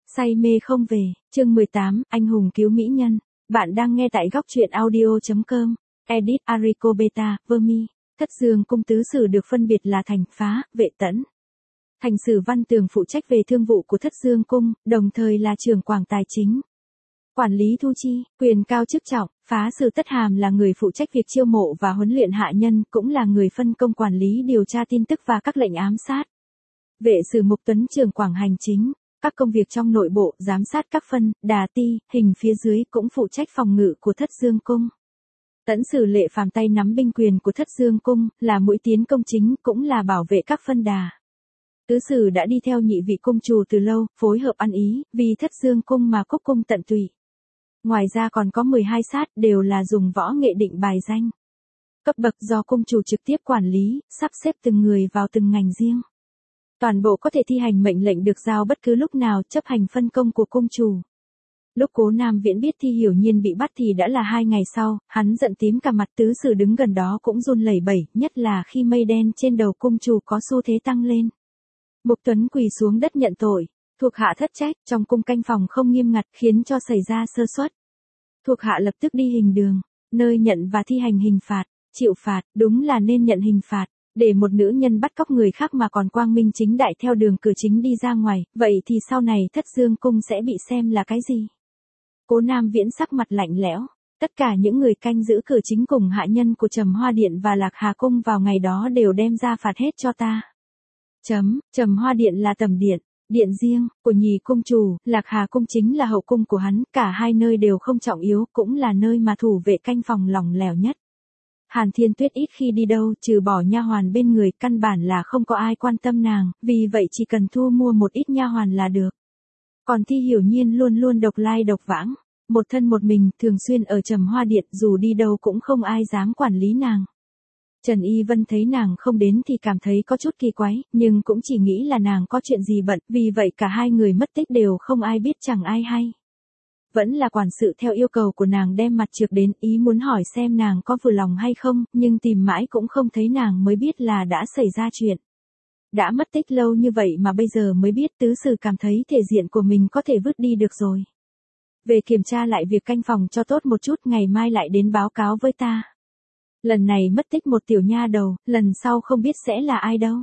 Say mê không về, chương 18, anh hùng cứu mỹ nhân. Bạn đang nghe tại góc truyện audio.com. Edit Arico Beta, Vermi. Thất Dương cung tứ sử được phân biệt là Thành Phá, Vệ Tẫn. Thành Sử Văn Tường phụ trách về thương vụ của Thất Dương cung, đồng thời là trưởng quảng tài chính. Quản lý thu chi, quyền cao chức trọng. Phá Sử Tất Hàm là người phụ trách việc chiêu mộ và huấn luyện hạ nhân, cũng là người phân công quản lý điều tra tin tức và các lệnh ám sát. Vệ Sử Mục Tuấn trưởng quảng hành chính. Các công việc trong nội bộ, giám sát các phân, đà ti, hình phía dưới cũng phụ trách phòng ngự của Thất Dương cung. Tẫn Sử Lệ Phàm tay nắm binh quyền của Thất Dương cung, là mũi tiến công chính, cũng là bảo vệ các phân đà. Tứ Sử đã đi theo nhị vị cung chủ từ lâu, phối hợp ăn ý, vì Thất Dương cung mà Cúc cung tận tụy. Ngoài ra còn có 12 sát, đều là dùng võ nghệ định bài danh. Cấp bậc do cung chủ trực tiếp quản lý, sắp xếp từng người vào từng ngành riêng. Toàn bộ có thể thi hành mệnh lệnh được giao bất cứ lúc nào, chấp hành phân công của cung chủ. Lúc Cố Nam Viễn biết Thi Hiểu Nhiên bị bắt thì đã là 2 ngày sau, hắn giận tím cả mặt. Tứ Sử đứng gần đó cũng run lẩy bẩy, nhất là khi mây đen trên đầu cung chủ có xu thế tăng lên. Mục Tuấn quỳ xuống đất nhận tội, thuộc hạ thất trách, trong cung canh phòng không nghiêm ngặt khiến cho xảy ra sơ suất. Thuộc hạ lập tức đi hình đường, nơi nhận và thi hành hình phạt, chịu phạt, đúng là nên nhận hình phạt. Để một nữ nhân bắt cóc người khác mà còn quang minh chính đại theo đường cửa chính đi ra ngoài, vậy thì sau này Thất Dương cung sẽ bị xem là cái gì? Cố Nam Viễn sắc mặt lạnh lẽo, tất cả những người canh giữ cửa chính cùng hạ nhân của Trầm Hoa Điện và Lạc Hà cung vào ngày đó đều đem ra phạt hết cho ta. Trầm Hoa Điện là tầm điện, điện riêng của nhì cung chủ, Lạc Hà cung chính là hậu cung của hắn, cả hai nơi đều không trọng yếu, cũng là nơi mà thủ vệ canh phòng lỏng lẻo nhất. Hàn Thiên Tuyết ít khi đi đâu, trừ bỏ nha hoàn bên người, căn bản là không có ai quan tâm nàng, vì vậy chỉ cần thu mua một ít nha hoàn là được. Còn Thi Hiểu Nhiên luôn luôn độc lai độc vãng, một thân một mình, thường xuyên ở Trầm Hoa Điện, dù đi đâu cũng không ai dám quản lý nàng. Trần Y Vân thấy nàng không đến thì cảm thấy có chút kỳ quái, nhưng cũng chỉ nghĩ là nàng có chuyện gì bận, vì vậy cả hai người mất tích đều không ai biết, chẳng ai hay. Vẫn là quản sự theo yêu cầu của nàng đem mặt trược đến, ý muốn hỏi xem nàng có vừa lòng hay không, nhưng tìm mãi cũng không thấy nàng, mới biết là đã xảy ra chuyện. Đã mất tích lâu như vậy mà bây giờ mới biết. Tứ Sử cảm thấy thể diện của mình có thể vứt đi được rồi. Về kiểm tra lại việc canh phòng cho tốt một chút, ngày mai lại đến báo cáo với ta. Lần này mất tích một tiểu nha đầu, lần sau không biết sẽ là ai đâu.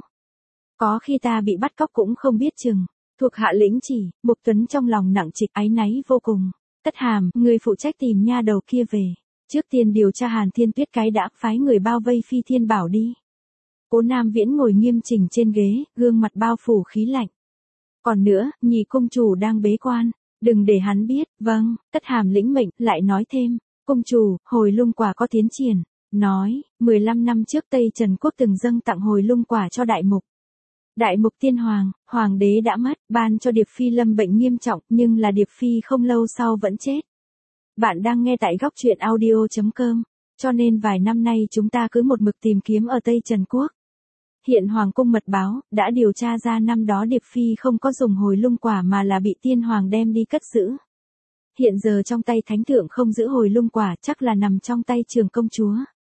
Có khi ta bị bắt cóc cũng không biết chừng. Thuộc hạ lĩnh chỉ. Mục Tuấn trong lòng nặng trịch, áy náy vô cùng. Tất Hàm, người phụ trách tìm nha đầu kia về. Trước tiên điều tra Hàn Thiên Tuyết cái đã, phái người bao vây Phi Thiên Bảo đi. Cố Nam Viễn ngồi nghiêm chỉnh trên ghế, gương mặt bao phủ khí lạnh. Còn nữa, nhị cung chủ đang bế quan, đừng để hắn biết. Vâng. Tất Hàm lĩnh mệnh, lại nói thêm, cung chủ, hồi lung quả có tiến triển. Nói, 15 năm trước Tây Trần Quốc từng dâng tặng hồi lung quả cho Đại Mục. Đại Mục Tiên Hoàng, Hoàng đế đã mất, ban cho Điệp Phi lâm bệnh nghiêm trọng, nhưng là Điệp Phi không lâu sau vẫn chết. Bạn đang nghe tại góc truyện audio.com, cho nên vài năm nay chúng ta cứ một mực tìm kiếm ở Tây Trần Quốc. Hiện Hoàng cung mật báo, đã điều tra ra năm đó Điệp Phi không có dùng hồi lung quả mà là bị Tiên Hoàng đem đi cất giữ. Hiện giờ trong tay Thánh Thượng không giữ hồi lung quả, chắc là nằm trong tay Trường công chúa.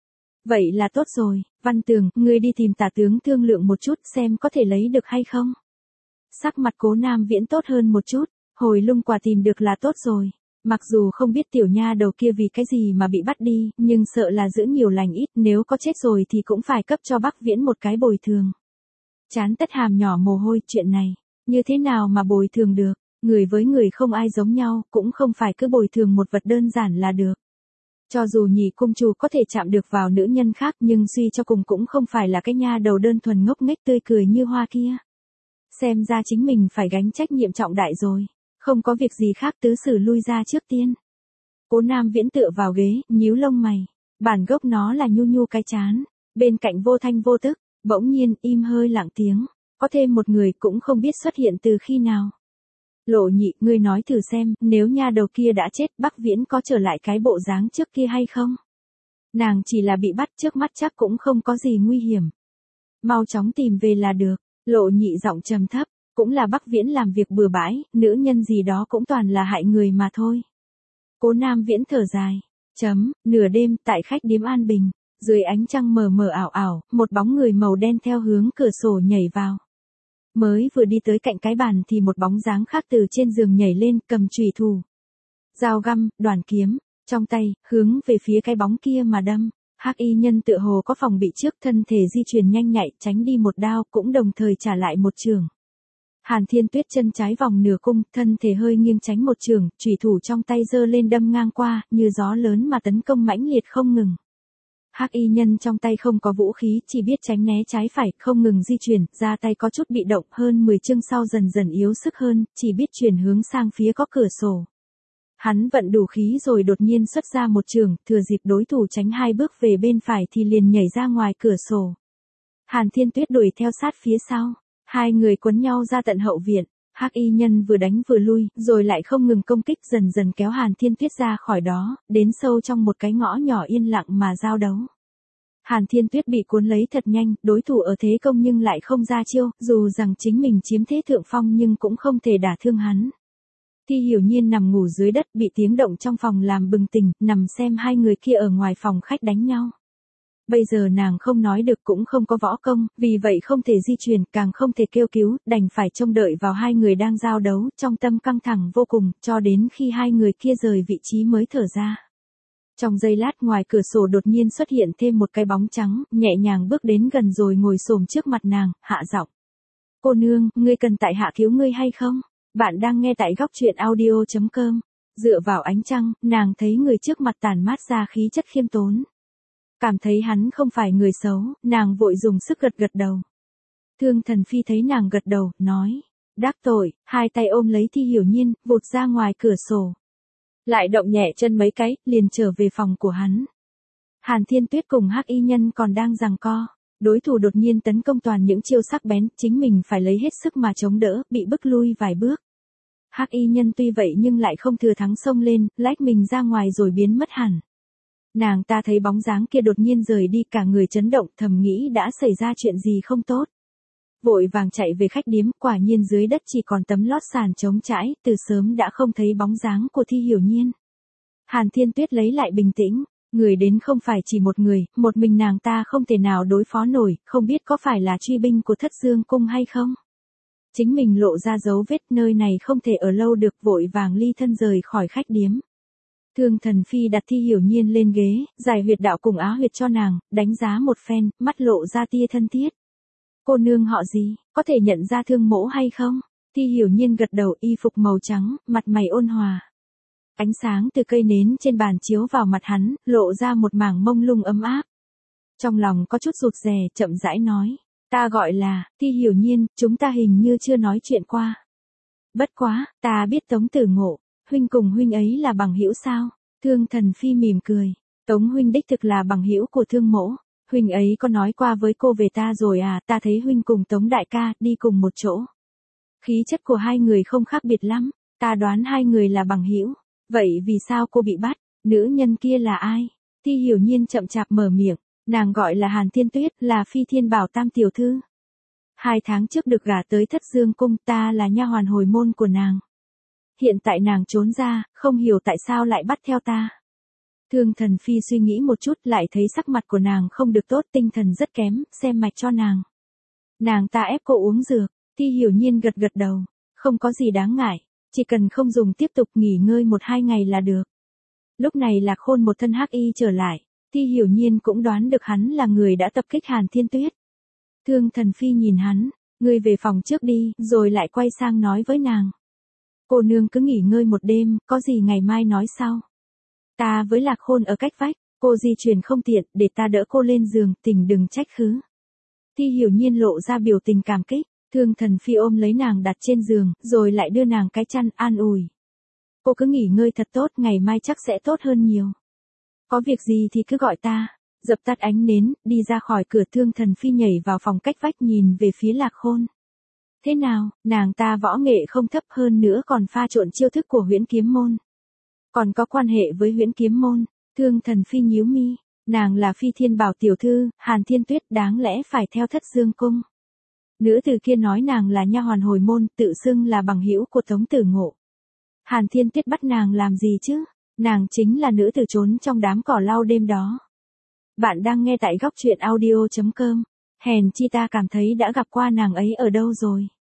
Vậy là tốt rồi. Văn Tường, ngươi đi tìm Tả tướng thương lượng một chút xem có thể lấy được hay không. Sắc mặt Cố Nam Viễn tốt hơn một chút, hồi lung quả tìm được là tốt rồi. Mặc dù không biết tiểu nha đầu kia vì cái gì mà bị bắt đi, nhưng sợ là giữ nhiều lành ít, nếu có chết rồi thì cũng phải cấp cho Bắc Viễn một cái bồi thường. Trán Tất Hàm nhỏ mồ hôi, chuyện này, như thế nào mà bồi thường được, người với người không ai giống nhau, cũng không phải cứ bồi thường một vật đơn giản là được. Cho dù nhị cung chủ có thể chạm được vào nữ nhân khác, nhưng suy cho cùng cũng không phải là cái nha đầu đơn thuần ngốc nghếch tươi cười như hoa kia. Xem ra chính mình phải gánh trách nhiệm trọng đại rồi. Không có việc gì khác. Tứ Sử lui ra trước tiên. Cố Nam Viễn tựa vào ghế, nhíu lông mày. Bản gốc nó là nhu nhu cái chán. Bên cạnh vô thanh vô tức, bỗng nhiên im hơi lặng tiếng. Có thêm một người cũng không biết xuất hiện từ khi nào. Lộ Nhị, ngươi nói thử xem, nếu nha đầu kia đã chết, Bắc Viễn có trở lại cái bộ dáng trước kia hay không? Nàng chỉ là bị bắt, trước mắt chắc cũng không có gì nguy hiểm. Mau chóng tìm về là được. Lộ Nhị giọng trầm thấp, cũng là Bắc Viễn làm việc bừa bãi, nữ nhân gì đó cũng toàn là hại người mà thôi. Cố Nam Viễn thở dài. Nửa đêm, tại khách điếm An Bình, dưới ánh trăng mờ mờ ảo ảo, một bóng người màu đen theo hướng cửa sổ nhảy vào. Mới vừa đi tới cạnh cái bàn thì một bóng dáng khác từ trên giường nhảy lên, cầm chùy thủ, dao găm, đoàn kiếm, trong tay, hướng về phía cái bóng kia mà đâm. Hắc y nhân tựa hồ có phòng bị trước, thân thể di chuyển nhanh nhạy, tránh đi một đao, cũng đồng thời trả lại một chưởng. Hàn Thiên Tuyết chân trái vòng nửa cung, thân thể hơi nghiêng tránh một chưởng, chùy thủ trong tay giơ lên đâm ngang qua, như gió lớn mà tấn công mãnh liệt không ngừng. Hắc y nhân trong tay không có vũ khí, chỉ biết tránh né trái phải, không ngừng di chuyển, ra tay có chút bị động, hơn 10 chương sau dần dần yếu sức hơn, chỉ biết chuyển hướng sang phía có cửa sổ. Hắn vận đủ khí rồi đột nhiên xuất ra một chưởng, thừa dịp đối thủ tránh 2 bước về bên phải thì liền nhảy ra ngoài cửa sổ. Hàn Thiên Tuyết đuổi theo sát phía sau, hai người quấn nhau ra tận hậu viện. Hắc y nhân vừa đánh vừa lui, rồi lại không ngừng công kích, dần dần kéo Hàn Thiên Tuyết ra khỏi đó, đến sâu trong một cái ngõ nhỏ yên lặng mà giao đấu. Hàn Thiên Tuyết bị cuốn lấy thật nhanh, đối thủ ở thế công nhưng lại không ra chiêu, dù rằng chính mình chiếm thế thượng phong nhưng cũng không thể đả thương hắn. Thi Hiểu Nhiên nằm ngủ dưới đất, bị tiếng động trong phòng làm bừng tỉnh, nằm xem hai người kia ở ngoài phòng khách đánh nhau. Bây giờ nàng không nói được cũng không có võ công, vì vậy không thể di chuyển, càng không thể kêu cứu, đành phải trông đợi vào hai người đang giao đấu, trong tâm căng thẳng vô cùng, cho đến khi hai người kia rời vị trí mới thở ra. Trong giây lát ngoài cửa sổ đột nhiên xuất hiện thêm một cái bóng trắng, nhẹ nhàng bước đến gần rồi ngồi xổm trước mặt nàng, hạ giọng. Cô nương, ngươi cần tại hạ cứu ngươi hay không? Bạn đang nghe tại góc truyện audio.com. Dựa vào ánh trăng, nàng thấy người trước mặt tản mát ra khí chất khiêm tốn. Cảm thấy hắn không phải người xấu, nàng vội dùng sức gật gật đầu. Thương Thần Phi thấy nàng gật đầu, nói. Đắc tội, hai tay ôm lấy Thi Hiểu Nhiên, vụt ra ngoài cửa sổ. Lại động nhẹ chân mấy cái, liền trở về phòng của hắn. Hàn Thiên Tuyết cùng Hắc y nhân còn đang giằng co. Đối thủ đột nhiên tấn công toàn những chiêu sắc bén, chính mình phải lấy hết sức mà chống đỡ, bị bức lui vài bước. Hắc y nhân tuy vậy nhưng lại không thừa thắng xông lên, lách mình ra ngoài rồi biến mất hẳn. Nàng ta thấy bóng dáng kia đột nhiên rời đi, cả người chấn động, thầm nghĩ đã xảy ra chuyện gì không tốt. Vội vàng chạy về khách điếm, quả nhiên dưới đất chỉ còn tấm lót sàn trống trải, từ sớm đã không thấy bóng dáng của Thi Hiểu Nhiên. Hàn Thiên Tuyết lấy lại bình tĩnh, người đến không phải chỉ một người, một mình nàng ta không thể nào đối phó nổi, không biết có phải là truy binh của Thất Dương Cung hay không. Chính mình lộ ra dấu vết, nơi này không thể ở lâu được, vội vàng ly thân rời khỏi khách điếm. Thương Thần Phi đặt Thi Hiểu Nhiên lên ghế, giải huyệt đạo cùng á huyệt cho nàng, đánh giá một phen, mắt lộ ra tia thân thiết. Cô nương họ gì, có thể nhận ra Thương mỗ hay không? Thi Hiểu Nhiên gật đầu, y phục màu trắng, mặt mày ôn hòa. Ánh sáng từ cây nến trên bàn chiếu vào mặt hắn, lộ ra một mảng mông lung ấm áp. Trong lòng có chút rụt rè, chậm rãi nói. Ta gọi là, Thi Hiểu Nhiên, chúng ta hình như chưa nói chuyện qua. Bất quá, ta biết Tống Tử Ngộ, huynh cùng huynh ấy là bằng hữu sao? Thương Thần Phi mỉm cười. Tống huynh đích thực là bằng hữu của Thương mỗ. Huynh ấy có nói qua với cô về ta rồi à, ta thấy huynh cùng Tống đại ca đi cùng một chỗ. Khí chất của hai người không khác biệt lắm, ta đoán hai người là bằng hữu. Vậy vì sao cô bị bắt, nữ nhân kia là ai? Thi Hiểu Nhiên chậm chạp mở miệng, nàng gọi là Hàn Thiên Tuyết, là Phi Thiên Bảo Tam tiểu thư. 2 tháng trước được gả tới Thất Dương Cung, ta là nha hoàn hồi môn của nàng. Hiện tại nàng trốn ra, không hiểu tại sao lại bắt theo ta. Thương Thần Phi suy nghĩ một chút, lại thấy sắc mặt của nàng không được tốt, tinh thần rất kém, xem mạch cho nàng. Nàng ta ép cô uống dược. Thi Hiểu Nhiên gật gật đầu, không có gì đáng ngại, chỉ cần không dùng tiếp tục, nghỉ ngơi 1-2 ngày là được. Lúc này Lạc Khôn một thân hắc y trở lại, Thi Hiểu Nhiên cũng đoán được hắn là người đã tập kích Hàn Thiên Tuyết. Thương Thần Phi nhìn hắn, ngươi về phòng trước đi, rồi lại quay sang nói với nàng. Cô nương cứ nghỉ ngơi một đêm, có gì ngày mai nói sau. Ta với Lạc Khôn ở cách vách, cô di chuyển không tiện, để ta đỡ cô lên giường, tình đừng trách khứ. Thi Hiểu Nhiên lộ ra biểu tình cảm kích, Thương Thần Phi ôm lấy nàng đặt trên giường, rồi lại đưa nàng cái chăn, an ủi. Cô cứ nghỉ ngơi thật tốt, ngày mai chắc sẽ tốt hơn nhiều. Có việc gì thì cứ gọi ta. Dập tắt ánh nến, đi ra khỏi cửa, Thương Thần Phi nhảy vào phòng cách vách nhìn về phía Lạc Khôn. Thế nào, nàng ta võ nghệ không thấp, hơn nữa còn pha trộn chiêu thức của Huyễn Kiếm Môn. Còn có quan hệ với Huyễn Kiếm Môn. Thương Thần Phi nhíu mi, nàng là Phi Thiên Bảo tiểu thư, Hàn Thiên Tuyết, đáng lẽ phải theo Thất Dương Cung. Nữ tử kia nói nàng là nha hoàn hồi môn, tự xưng là bằng hữu của Tống Tử Ngộ. Hàn Thiên Tuyết bắt nàng làm gì chứ? Nàng chính là nữ tử trốn trong đám cỏ lau đêm đó. Bạn đang nghe tại góc truyện audio.com. Hèn chi ta cảm thấy đã gặp qua nàng ấy ở đâu rồi.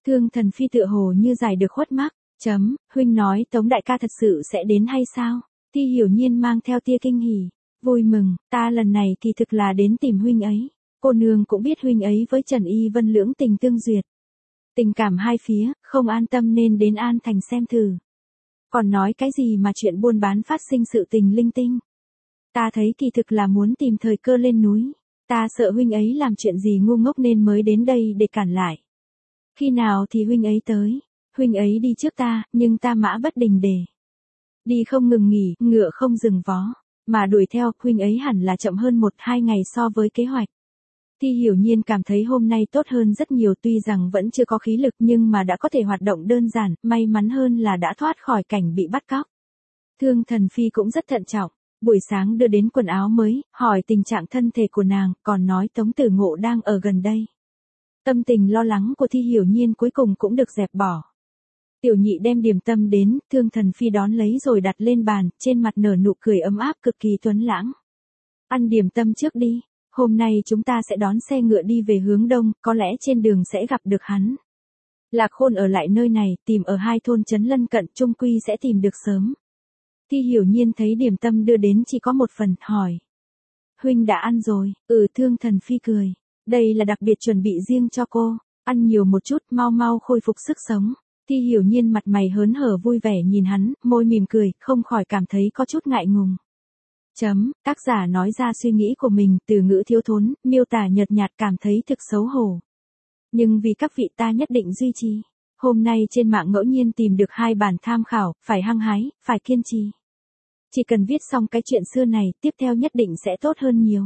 Thương Thần Phi tựa hồ như giải được khuất mắc. Huynh nói Tống đại ca thật sự sẽ đến hay sao? Thi Hiểu Nhiên mang theo tia kinh hỉ. Vui mừng, ta lần này kỳ thực là đến tìm huynh ấy. Cô nương cũng biết huynh ấy với Trần Y Vân lưỡng tình tương duyệt. Tình cảm hai phía, không an tâm nên đến An Thành xem thử. Còn nói cái gì mà chuyện buôn bán phát sinh sự tình linh tinh. Ta thấy kỳ thực là muốn tìm thời cơ lên núi. Ta sợ huynh ấy làm chuyện gì ngu ngốc nên mới đến đây để cản lại. Khi nào thì huynh ấy tới? Huynh ấy đi trước ta, nhưng ta mã bất đình để. Đi không ngừng nghỉ, ngựa không dừng vó. Mà đuổi theo, huynh ấy hẳn là chậm hơn 1-2 ngày so với kế hoạch. Thi Hiểu Nhiên cảm thấy hôm nay tốt hơn rất nhiều, tuy rằng vẫn chưa có khí lực nhưng mà đã có thể hoạt động đơn giản, may mắn hơn là đã thoát khỏi cảnh bị bắt cóc. Thương Thần Phi cũng rất thận trọng, buổi sáng đưa đến quần áo mới, hỏi tình trạng thân thể của nàng, còn nói Tống Tử Ngộ đang ở gần đây. Tâm tình lo lắng của Thi Hiểu Nhiên cuối cùng cũng được dẹp bỏ. Tiểu nhị đem điểm tâm đến, Thương Thần Phi đón lấy rồi đặt lên bàn, trên mặt nở nụ cười ấm áp cực kỳ tuấn lãng. Ăn điểm tâm trước đi. Hôm nay chúng ta sẽ đón xe ngựa đi về hướng đông, có lẽ trên đường sẽ gặp được hắn. Lạc Khôn ở lại nơi này, tìm ở 2 thôn trấn lân cận, chung quy sẽ tìm được sớm. Thi Hiểu Nhiên thấy điểm tâm đưa đến chỉ có 1 phần, hỏi. Huynh đã ăn rồi? Thương Thần Phi cười. Đây là đặc biệt chuẩn bị riêng cho cô. Ăn nhiều một chút, mau mau khôi phục sức sống. Thi Hiểu Nhiên mặt mày hớn hở vui vẻ nhìn hắn, môi mỉm cười, không khỏi cảm thấy có chút ngại ngùng. Tác giả nói ra suy nghĩ của mình, từ ngữ thiếu thốn, miêu tả nhợt nhạt, cảm thấy thực xấu hổ. Nhưng vì các vị ta nhất định duy trì. Hôm nay trên mạng ngẫu nhiên tìm được 2 bản tham khảo, phải hăng hái, phải kiên trì. Chỉ cần viết xong cái chuyện xưa này, tiếp theo nhất định sẽ tốt hơn nhiều.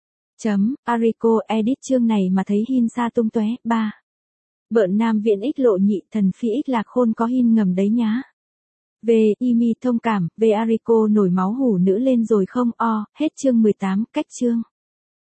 Arico edit chương này mà thấy hin sa tung tóe. 3. Bợn nam viện ích lộ nhị, Thần Phi ích Lạc Khôn có hin ngầm đấy nhá. Về, Imi thông cảm, về Arico nổi máu hủ nữ lên rồi không? Hết chương 18, cách chương.